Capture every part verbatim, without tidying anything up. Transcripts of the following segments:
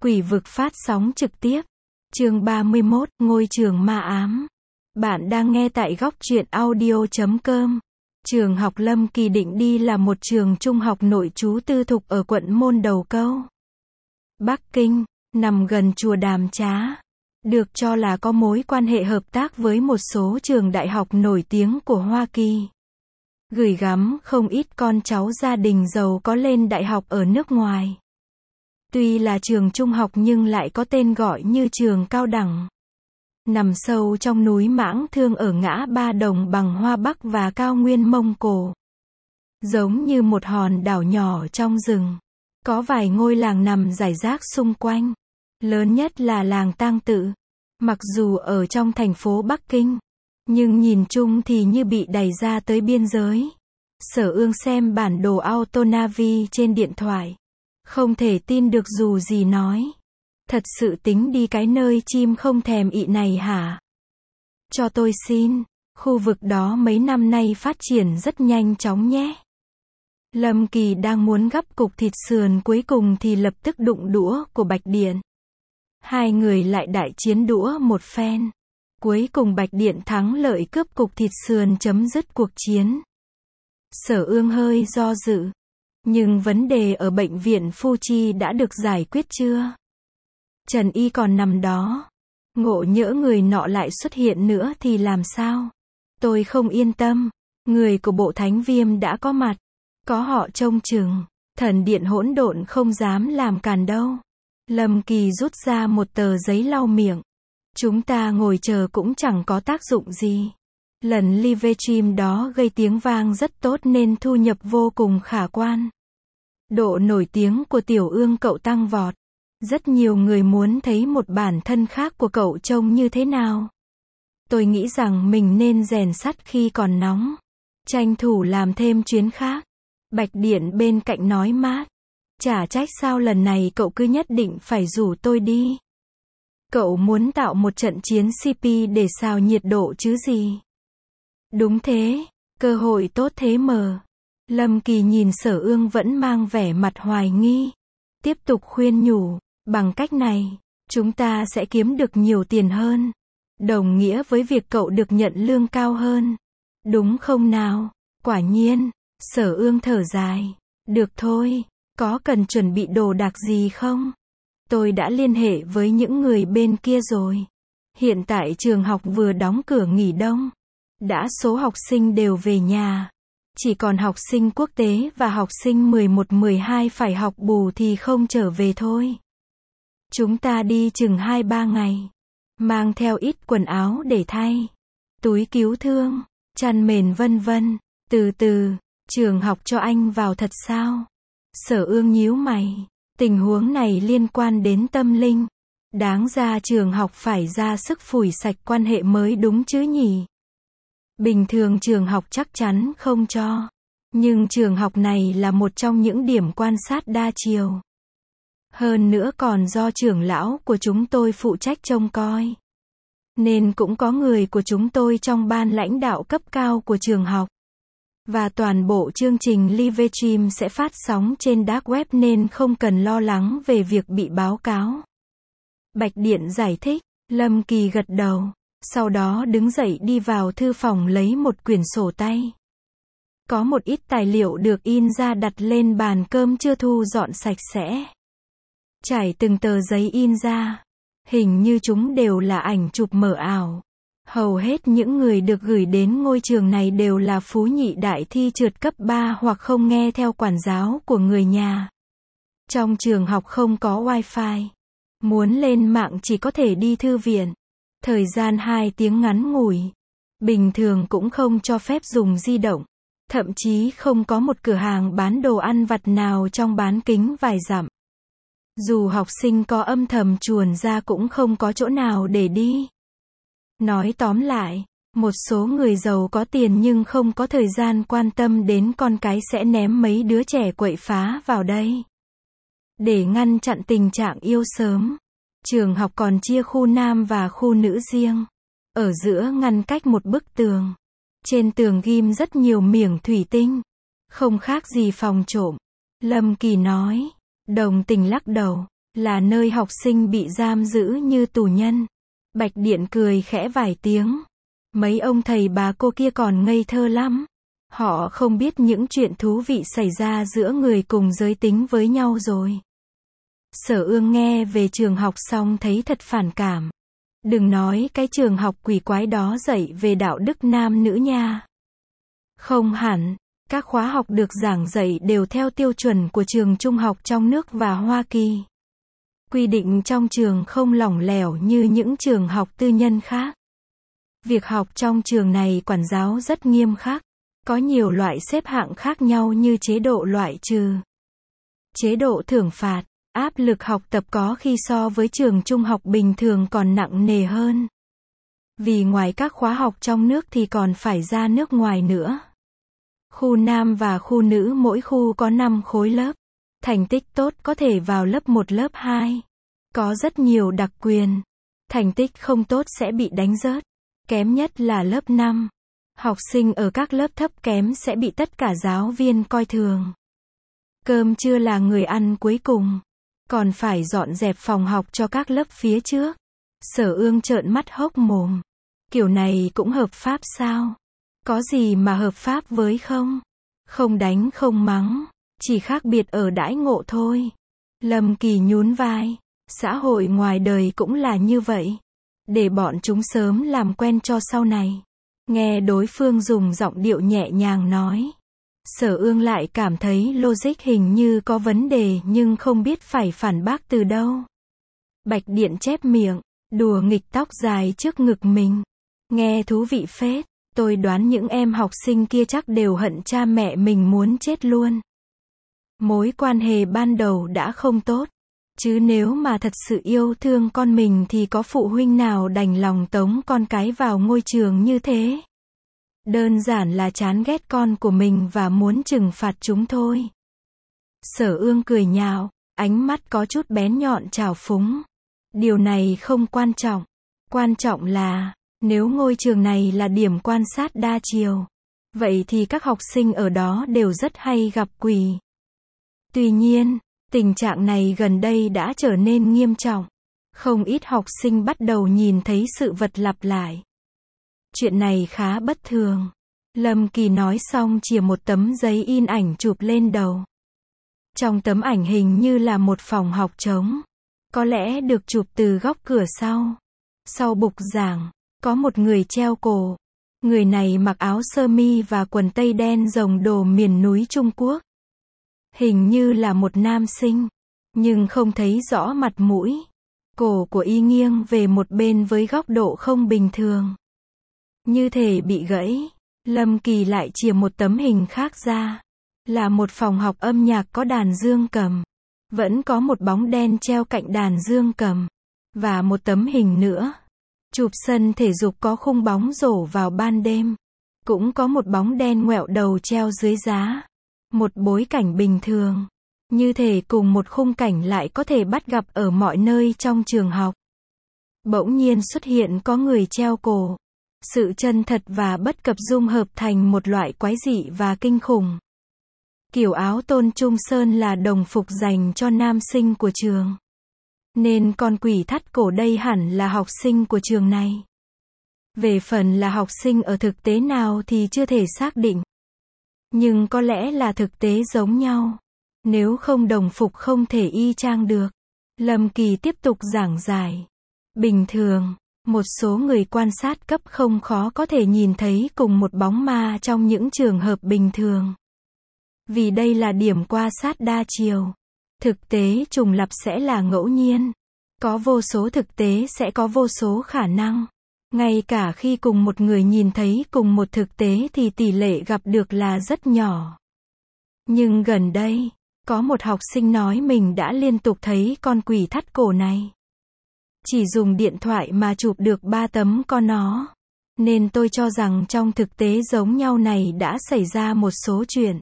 Quỷ vực phát sóng trực tiếp. Chương ba mươi mốt, Ngôi trường ma ám. Bạn đang nghe tại góc truyện audio chấm com. Trường học Lâm Kỳ định đi là một trường trung học nội trú tư thục ở quận Môn Đầu Câu, Bắc Kinh, nằm gần chùa Đàm Trá. Được cho là có mối quan hệ hợp tác với một số trường đại học nổi tiếng của Hoa Kỳ. Gửi gắm không ít con cháu gia đình giàu có lên đại học ở nước ngoài. Tuy là trường trung học nhưng lại có tên gọi như trường cao đẳng. Nằm sâu trong núi Mãng Thương ở ngã ba Đồng Bằng Hoa Bắc và cao nguyên Mông Cổ. Giống như một hòn đảo nhỏ trong rừng. Có vài ngôi làng nằm rải rác xung quanh. Lớn nhất là làng Tang Tự. Mặc dù ở trong thành phố Bắc Kinh, nhưng nhìn chung thì như bị đẩy ra tới biên giới. Sở Ương xem bản đồ AutoNavi trên điện thoại. Không thể tin được dù gì nói. Thật sự tính đi cái nơi chim không thèm ị này hả? Cho tôi xin. Khu vực đó mấy năm nay phát triển rất nhanh chóng nhé. Lâm Kỳ đang muốn gắp cục thịt sườn cuối cùng thì lập tức đụng đũa của Bạch Điện. Hai người lại đại chiến đũa một phen. Cuối cùng Bạch Điện thắng lợi cướp cục thịt sườn chấm dứt cuộc chiến. Sở Ương hơi do dự. Nhưng vấn đề ở bệnh viện Fuji đã được giải quyết chưa? Trần Y còn nằm đó. Ngộ nhỡ người nọ lại xuất hiện nữa thì làm sao? Tôi không yên tâm. Người của bộ Thánh Viêm đã có mặt. Có họ trông chừng. Thần điện hỗn độn không dám làm càn đâu. Lâm Kỳ rút ra một tờ giấy lau miệng. Chúng ta ngồi chờ cũng chẳng có tác dụng gì. Lần live stream đó gây tiếng vang rất tốt nên thu nhập vô cùng khả quan. Độ nổi tiếng của Tiểu Ương cậu tăng vọt. Rất nhiều người muốn thấy một bản thân khác của cậu trông như thế nào. Tôi nghĩ rằng mình nên rèn sắt khi còn nóng. Tranh thủ làm thêm chuyến khác. Bạch Điện bên cạnh nói mát. Chả trách sao lần này cậu cứ nhất định phải rủ tôi đi. Cậu muốn tạo một trận chiến xê pê để xào nhiệt độ chứ gì. Đúng thế, cơ hội tốt thế mờ. Lâm Kỳ nhìn Sở Ương vẫn mang vẻ mặt hoài nghi. Tiếp tục khuyên nhủ, bằng cách này, chúng ta sẽ kiếm được nhiều tiền hơn. Đồng nghĩa với việc cậu được nhận lương cao hơn. Đúng không nào? Quả nhiên, Sở Ương thở dài. Được thôi, có cần chuẩn bị đồ đạc gì không? Tôi đã liên hệ với những người bên kia rồi. Hiện tại trường học vừa đóng cửa nghỉ đông. Đã số học sinh đều về nhà. Chỉ còn học sinh quốc tế và học sinh mười một mười hai phải học bù thì không trở về thôi. Chúng ta đi chừng hai ba ngày. Mang theo ít quần áo để thay. Túi cứu thương, chăn mền vân vân. Từ từ, trường học cho anh vào thật sao? Sở Ương nhíu mày. Tình huống này liên quan đến tâm linh. Đáng ra trường học phải ra sức phủi sạch quan hệ mới đúng chứ nhỉ? Bình thường trường học chắc chắn không cho. Nhưng trường học này là một trong những điểm quan sát đa chiều. Hơn nữa còn do trưởng lão của chúng tôi phụ trách trông coi. Nên cũng có người của chúng tôi trong ban lãnh đạo cấp cao của trường học. Và toàn bộ chương trình live stream sẽ phát sóng trên dark web nên không cần lo lắng về việc bị báo cáo. Bạch Điện giải thích. Lâm Kỳ gật đầu. Sau đó đứng dậy đi vào thư phòng lấy một quyển sổ tay. Có một ít tài liệu được in ra đặt lên bàn cơm chưa thu dọn sạch sẽ. Trải từng tờ giấy in ra. Hình như chúng đều là ảnh chụp mờ ảo. Hầu hết những người được gửi đến ngôi trường này đều là phú nhị đại thi trượt cấp ba hoặc không nghe theo quản giáo của người nhà. Trong trường học không có wifi. Muốn lên mạng chỉ có thể đi thư viện. Thời gian hai tiếng ngắn ngủi. Bình thường cũng không cho phép dùng di động. Thậm chí không có một cửa hàng bán đồ ăn vặt nào trong bán kính vài dặm. Dù học sinh có âm thầm chuồn ra cũng không có chỗ nào để đi. Nói tóm lại, một số người giàu có tiền nhưng không có thời gian quan tâm đến con cái sẽ ném mấy đứa trẻ quậy phá vào đây. Để ngăn chặn tình trạng yêu sớm, trường học còn chia khu nam và khu nữ riêng. Ở giữa ngăn cách một bức tường. Trên tường ghim rất nhiều miếng thủy tinh. Không khác gì phòng trộm. Lâm Kỳ nói. Đồng Tình lắc đầu. Là nơi học sinh bị giam giữ như tù nhân. Bạch Điện cười khẽ vài tiếng. Mấy ông thầy bà cô kia còn ngây thơ lắm. Họ không biết những chuyện thú vị xảy ra giữa người cùng giới tính với nhau rồi. Sở Ương nghe về trường học xong thấy thật phản cảm. Đừng nói cái trường học quỷ quái đó dạy về đạo đức nam nữ nha. Không hẳn, các khóa học được giảng dạy đều theo tiêu chuẩn của trường trung học trong nước và Hoa Kỳ. Quy định trong trường không lỏng lẻo như những trường học tư nhân khác. Việc học trong trường này quản giáo rất nghiêm khắc. Có nhiều loại xếp hạng khác nhau như chế độ loại trừ, chế độ thưởng phạt, áp lực học tập có khi so với trường trung học bình thường còn nặng nề hơn. Vì ngoài các khóa học trong nước thì còn phải ra nước ngoài nữa. Khu nam và khu nữ mỗi khu có năm khối lớp. Thành tích tốt có thể vào lớp một lớp hai. Có rất nhiều đặc quyền. Thành tích không tốt sẽ bị đánh rớt. Kém nhất là lớp năm. Học sinh ở các lớp thấp kém sẽ bị tất cả giáo viên coi thường. Cơm trưa là người ăn cuối cùng. Còn phải dọn dẹp phòng học cho các lớp phía trước. Sở Ương trợn mắt hốc mồm. Kiểu này cũng hợp pháp sao? Có gì mà hợp pháp với không? Không đánh không mắng. Chỉ khác biệt ở đãi ngộ thôi. Lâm Kỳ nhún vai. Xã hội ngoài đời cũng là như vậy. Để bọn chúng sớm làm quen cho sau này. Nghe đối phương dùng giọng điệu nhẹ nhàng nói. Sở Ương lại cảm thấy logic hình như có vấn đề nhưng không biết phải phản bác từ đâu. Bạch Điện chép miệng, đùa nghịch tóc dài trước ngực mình. Nghe thú vị phết, tôi đoán những em học sinh kia chắc đều hận cha mẹ mình muốn chết luôn. Mối quan hệ ban đầu đã không tốt. Chứ nếu mà thật sự yêu thương con mình thì có phụ huynh nào đành lòng tống con cái vào ngôi trường như thế. Đơn giản là chán ghét con của mình và muốn trừng phạt chúng thôi. Sở Ương cười nhạo, ánh mắt có chút bén nhọn trào phúng. Điều này không quan trọng. Quan trọng là, nếu ngôi trường này là điểm quan sát đa chiều, vậy thì các học sinh ở đó đều rất hay gặp quỷ. Tuy nhiên, tình trạng này gần đây đã trở nên nghiêm trọng. Không ít học sinh bắt đầu nhìn thấy sự vật lặp lại. Chuyện này khá bất thường. Lâm Kỳ nói xong chìa một tấm giấy in ảnh chụp lên đầu. Trong tấm ảnh hình như là một phòng học trống. Có lẽ được chụp từ góc cửa sau. Sau bục giảng, có một người treo cổ. Người này mặc áo sơ mi và quần tây đen rồng đồ miền núi Trung Quốc. Hình như là một nam sinh, nhưng không thấy rõ mặt mũi. Cổ của y nghiêng về một bên với góc độ không bình thường. Như thể bị gãy. Lâm Kỳ lại chìa một tấm hình khác ra. Là một phòng học âm nhạc có đàn dương cầm. Vẫn có một bóng đen treo cạnh đàn dương cầm. Và một tấm hình nữa. Chụp sân thể dục có khung bóng rổ vào ban đêm. Cũng có một bóng đen ngoẹo đầu treo dưới giá. Một bối cảnh bình thường. Như thể cùng một khung cảnh lại có thể bắt gặp ở mọi nơi trong trường học. Bỗng nhiên xuất hiện có người treo cổ. Sự chân thật và bất cập dung hợp thành một loại quái dị và kinh khủng. Kiểu áo Tôn Trung Sơn là đồng phục dành cho nam sinh của trường. Nên con quỷ thắt cổ đây hẳn là học sinh của trường này. Về phần là học sinh ở thực tế nào thì chưa thể xác định. Nhưng có lẽ là thực tế giống nhau. Nếu không đồng phục không thể y chang được. Lâm Kỳ tiếp tục giảng giải. Bình thường, một số người quan sát cấp không khó có thể nhìn thấy cùng một bóng ma trong những trường hợp bình thường. Vì đây là điểm quan sát đa chiều. Thực tế trùng lặp sẽ là ngẫu nhiên. Có vô số thực tế sẽ có vô số khả năng. Ngay cả khi cùng một người nhìn thấy cùng một thực tế thì tỷ lệ gặp được là rất nhỏ. Nhưng gần đây, có một học sinh nói mình đã liên tục thấy con quỷ thắt cổ này. Chỉ dùng điện thoại mà chụp được ba tấm con nó. Nên tôi cho rằng trong thực tế giống nhau này đã xảy ra một số chuyện.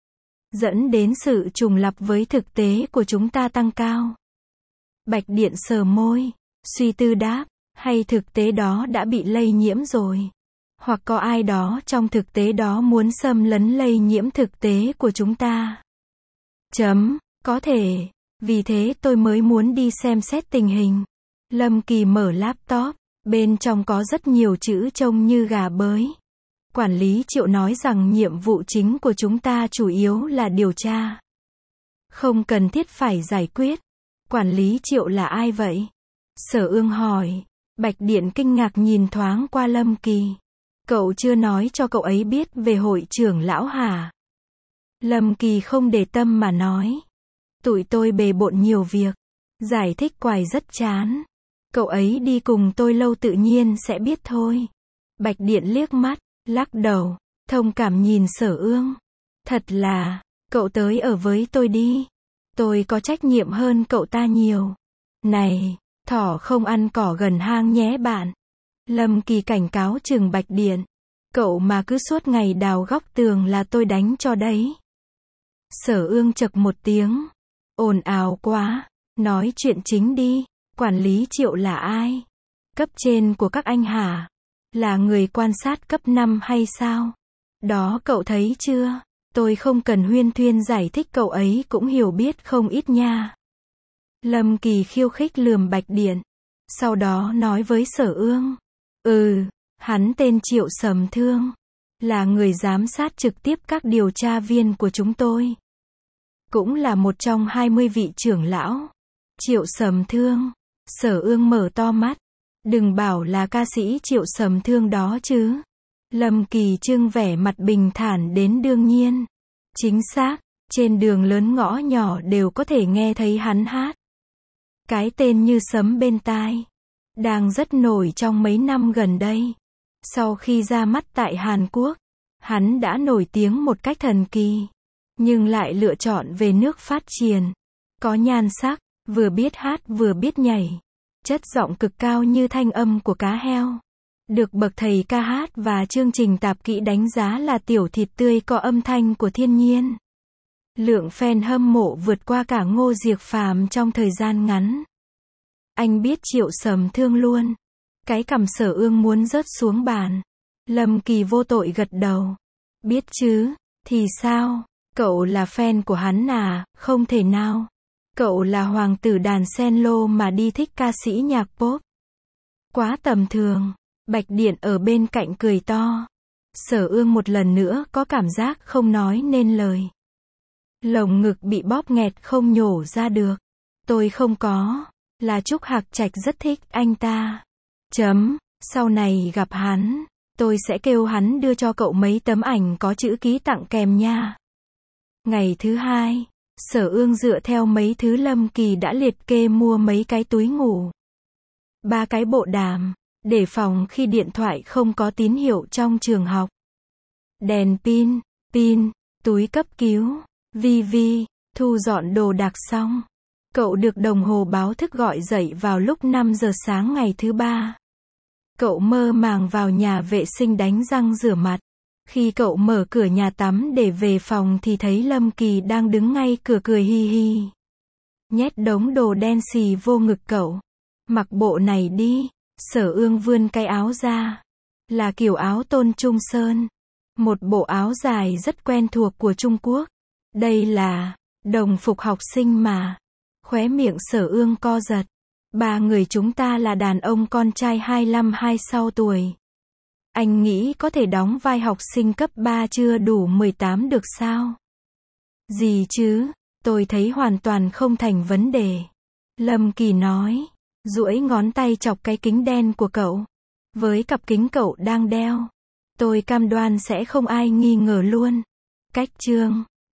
Dẫn đến sự trùng lặp với thực tế của chúng ta tăng cao. Bạch Điện sờ môi, suy tư đáp, hay thực tế đó đã bị lây nhiễm rồi. Hoặc có ai đó trong thực tế đó muốn xâm lấn lây nhiễm thực tế của chúng ta. Chấm, có thể. Vì thế tôi mới muốn đi xem xét tình hình. Lâm Kỳ mở laptop, bên trong có rất nhiều chữ trông như gà bới. Quản lý Triệu nói rằng nhiệm vụ chính của chúng ta chủ yếu là điều tra. Không cần thiết phải giải quyết. Quản lý Triệu là ai vậy? Sở Ương hỏi. Bạch Điện kinh ngạc nhìn thoáng qua Lâm Kỳ. Cậu chưa nói cho cậu ấy biết về hội trưởng lão hả? Lâm Kỳ không để tâm mà nói. Tụi tôi bề bộn nhiều việc. Giải thích hoài rất chán. Cậu ấy đi cùng tôi lâu tự nhiên sẽ biết thôi. Bạch Điện liếc mắt, lắc đầu, thông cảm nhìn Sở Ương. Thật là, cậu tới ở với tôi đi. Tôi có trách nhiệm hơn cậu ta nhiều. Này, thỏ không ăn cỏ gần hang nhé bạn. Lâm Kỳ cảnh cáo chừng Bạch Điện. Cậu mà cứ suốt ngày đào góc tường là tôi đánh cho đấy. Sở Ương chậc một tiếng. Ồn ào quá. Nói chuyện chính đi. Quản lý Triệu là ai? Cấp trên của các anh hả? Là người quan sát cấp năm hay sao? Đó cậu thấy chưa? Tôi không cần huyên thuyên giải thích, cậu ấy cũng hiểu biết không ít nha. Lâm Kỳ khiêu khích lườm Bạch Điện. Sau đó nói với Sở Ương. Ừ, hắn tên Triệu Sầm Thương. Là người giám sát trực tiếp các điều tra viên của chúng tôi. Cũng là một trong hai mươi vị trưởng lão. Triệu Sầm Thương. Sở Ương mở to mắt. Đừng bảo là ca sĩ Triệu Sầm Thương đó chứ. Lâm Kỳ trưng vẻ mặt bình thản đến đương nhiên. Chính xác, trên đường lớn ngõ nhỏ đều có thể nghe thấy hắn hát. Cái tên như sấm bên tai. Đang rất nổi trong mấy năm gần đây. Sau khi ra mắt tại Hàn Quốc, hắn đã nổi tiếng một cách thần kỳ. Nhưng lại lựa chọn về nước phát triển. Có nhan sắc, vừa biết hát vừa biết nhảy. Chất giọng cực cao như thanh âm của cá heo. Được bậc thầy ca hát và chương trình tạp kỹ đánh giá là tiểu thịt tươi có âm thanh của thiên nhiên. Lượng fan hâm mộ vượt qua cả Ngô Diệc Phàm trong thời gian ngắn. Anh biết Triệu Sầm Thương luôn. Cái cằm Sở Ương muốn rớt xuống bàn. Lâm Kỳ vô tội gật đầu. Biết chứ, thì sao? Cậu là fan của hắn à? Không thể nào. Cậu là hoàng tử đàn sen lô mà đi thích ca sĩ nhạc pop. Quá tầm thường. Bạch Điện ở bên cạnh cười to. Sở Ương một lần nữa có cảm giác không nói nên lời. Lồng ngực bị bóp nghẹt không nhổ ra được. Tôi không có. Là Trúc Hạc Trạch rất thích anh ta. Chấm. Sau này gặp hắn, tôi sẽ kêu hắn đưa cho cậu mấy tấm ảnh có chữ ký tặng kèm nha. Ngày thứ hai, Sở Ương dựa theo mấy thứ Lâm Kỳ đã liệt kê mua mấy cái túi ngủ. Ba cái bộ đàm, để phòng khi điện thoại không có tín hiệu trong trường học. Đèn pin, pin, túi cấp cứu, vi vi, thu dọn đồ đạc xong. Cậu được đồng hồ báo thức gọi dậy vào lúc năm giờ sáng ngày thứ ba. Cậu mơ màng vào nhà vệ sinh đánh răng rửa mặt. Khi cậu mở cửa nhà tắm để về phòng thì thấy Lâm Kỳ đang đứng ngay cửa cười hi hi. Nhét đống đồ đen xì vô ngực cậu. Mặc bộ này đi. Sở Ương vươn cái áo ra. Là kiểu áo tôn Trung Sơn. Một bộ áo dài rất quen thuộc của Trung Quốc. Đây là đồng phục học sinh mà. Khóe miệng Sở Ương co giật. Ba người chúng ta là đàn ông con trai hai mươi lăm hai mươi sáu tuổi. Anh nghĩ có thể đóng vai học sinh cấp ba chưa đủ mười tám được sao? Gì chứ, tôi thấy hoàn toàn không thành vấn đề. Lâm Kỳ nói, duỗi ngón tay chọc cái kính đen của cậu. Với cặp kính cậu đang đeo, tôi cam đoan sẽ không ai nghi ngờ luôn. Cách chương